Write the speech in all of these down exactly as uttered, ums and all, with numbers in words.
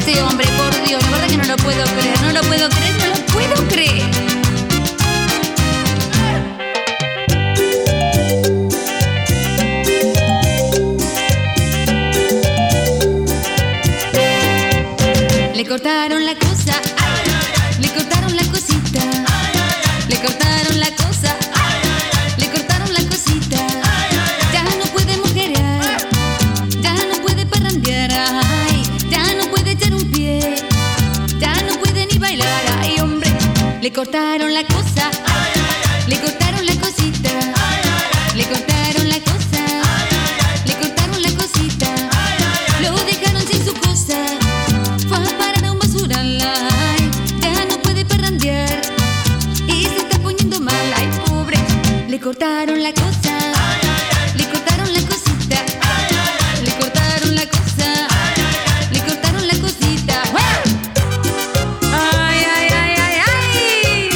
este hombre, por Dios, la verdad que no lo puedo creer, no lo puedo creer, no lo puedo creer. Le cortaron la cosa, ay, ay, ay. Le cortaron la cosita, ay, ay, ay. Le cortaron la cosa, ay, ay, ay. Le cortaron la cosita, ay, ay, ay. Ya no puede mujerear, ya no puede parrandear, ay. Ya no puede echar un pie, ya no puede ni bailar, ay hombre. Le cortaron la cosa, ay, ay, ay. Le cortaron la cosita, ay, ay, ay. Le cortaron la cosa, ay, ay, ay. Le cortaron la cosita, ay, ay, ay. Lo dejaron sin su cosa. Le cortaron la cosa, ay, ay, ay. Le cortaron la cosita, ay, ay, ay. Le cortaron la cosa, ay, ay, ay. Le cortaron la cosita, ay, ay, ay, ay, ay.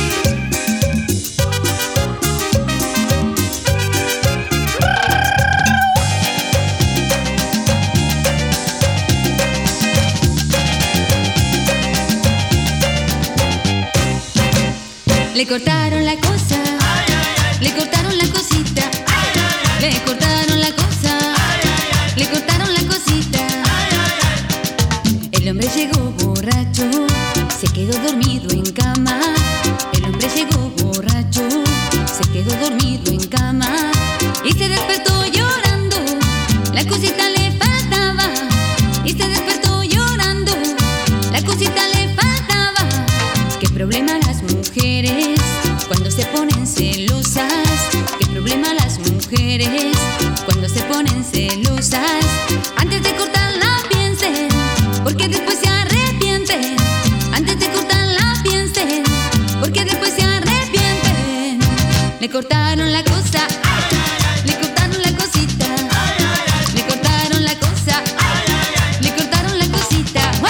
Le cortaron la cosa, ay, ay, ay. Le cortaron la cosita, ay, ay, ay. Le cortaron la cosa, ay, ay, ay. Le cortaron la cosita, ay, ay, ay. El hombre llegó borracho, se quedó dormido en cama. El hombre llegó borracho, se quedó dormido en cama y se despertó llorando. La cosita le faltaba y se despertó llorando. La cosita le faltaba. ¿Qué problema las mujeres cuando se ponen celosas? ¿Qué problema las mujeres cuando se ponen celosas? Antes de cortarla piensen, porque después se arrepienten. Antes de cortarla piensen, porque después se arrepienten. Le cortaron la cosa, ay, ay, ay. Le cortaron la cosita, ay, ay, ay. Le cortaron la cosa, ay, ay, ay. Le cortaron la cosita, ¡wow!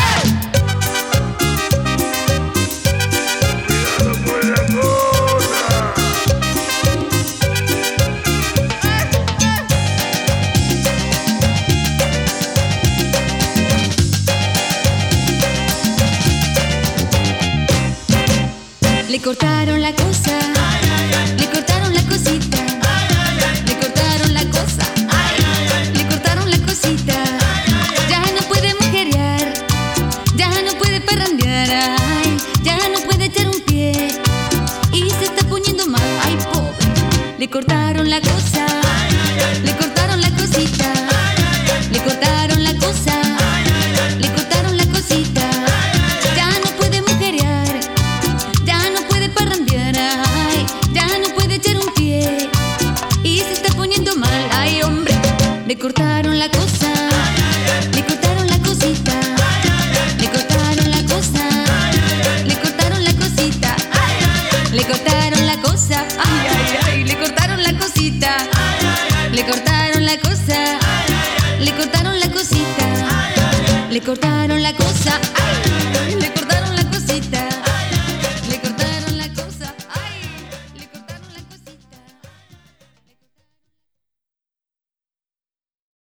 Le cortaron la cosa, ay, ay, ay. Le cortaron la cosita, ay, ay, ay. Le cortaron la cosa, ay, ay, ay. Le cortaron la cosita, ay, ay, ay. Ya no puede mujerear, ya no puede parrandear, ay. Ya no puede echar un pie y se está poniendo mal, ay pobre. Le cortaron la cosa, ay, ay, ay. Le cortaron la cosita, ay, ay, ay. Le cortaron la cosa, ay, ay, ay. Le cortaron la cosita, ay, ay, ay. Ya no puede mujerear, ya no puede parrandear, ay. Ya no puede echar un pie y se está poniendo mal, ay hombre. Le cortaron la cosa, ay, ay, ay. Le cortaron la cosita, ay, ay, ay. Le cortaron la cosa, ay, ay, ay. Le cortaron la cosita, ay, ay, ay. Le cortaron la cosa, ay, ay, ay. Le cortaron la cosita, ay, ay, ay. Le cortaron la cosa, ay, ay, ay. Le cortaron la cosita, ay, ay, ay. Le cortaron la cosa, ay, ay, ay. Le cortaron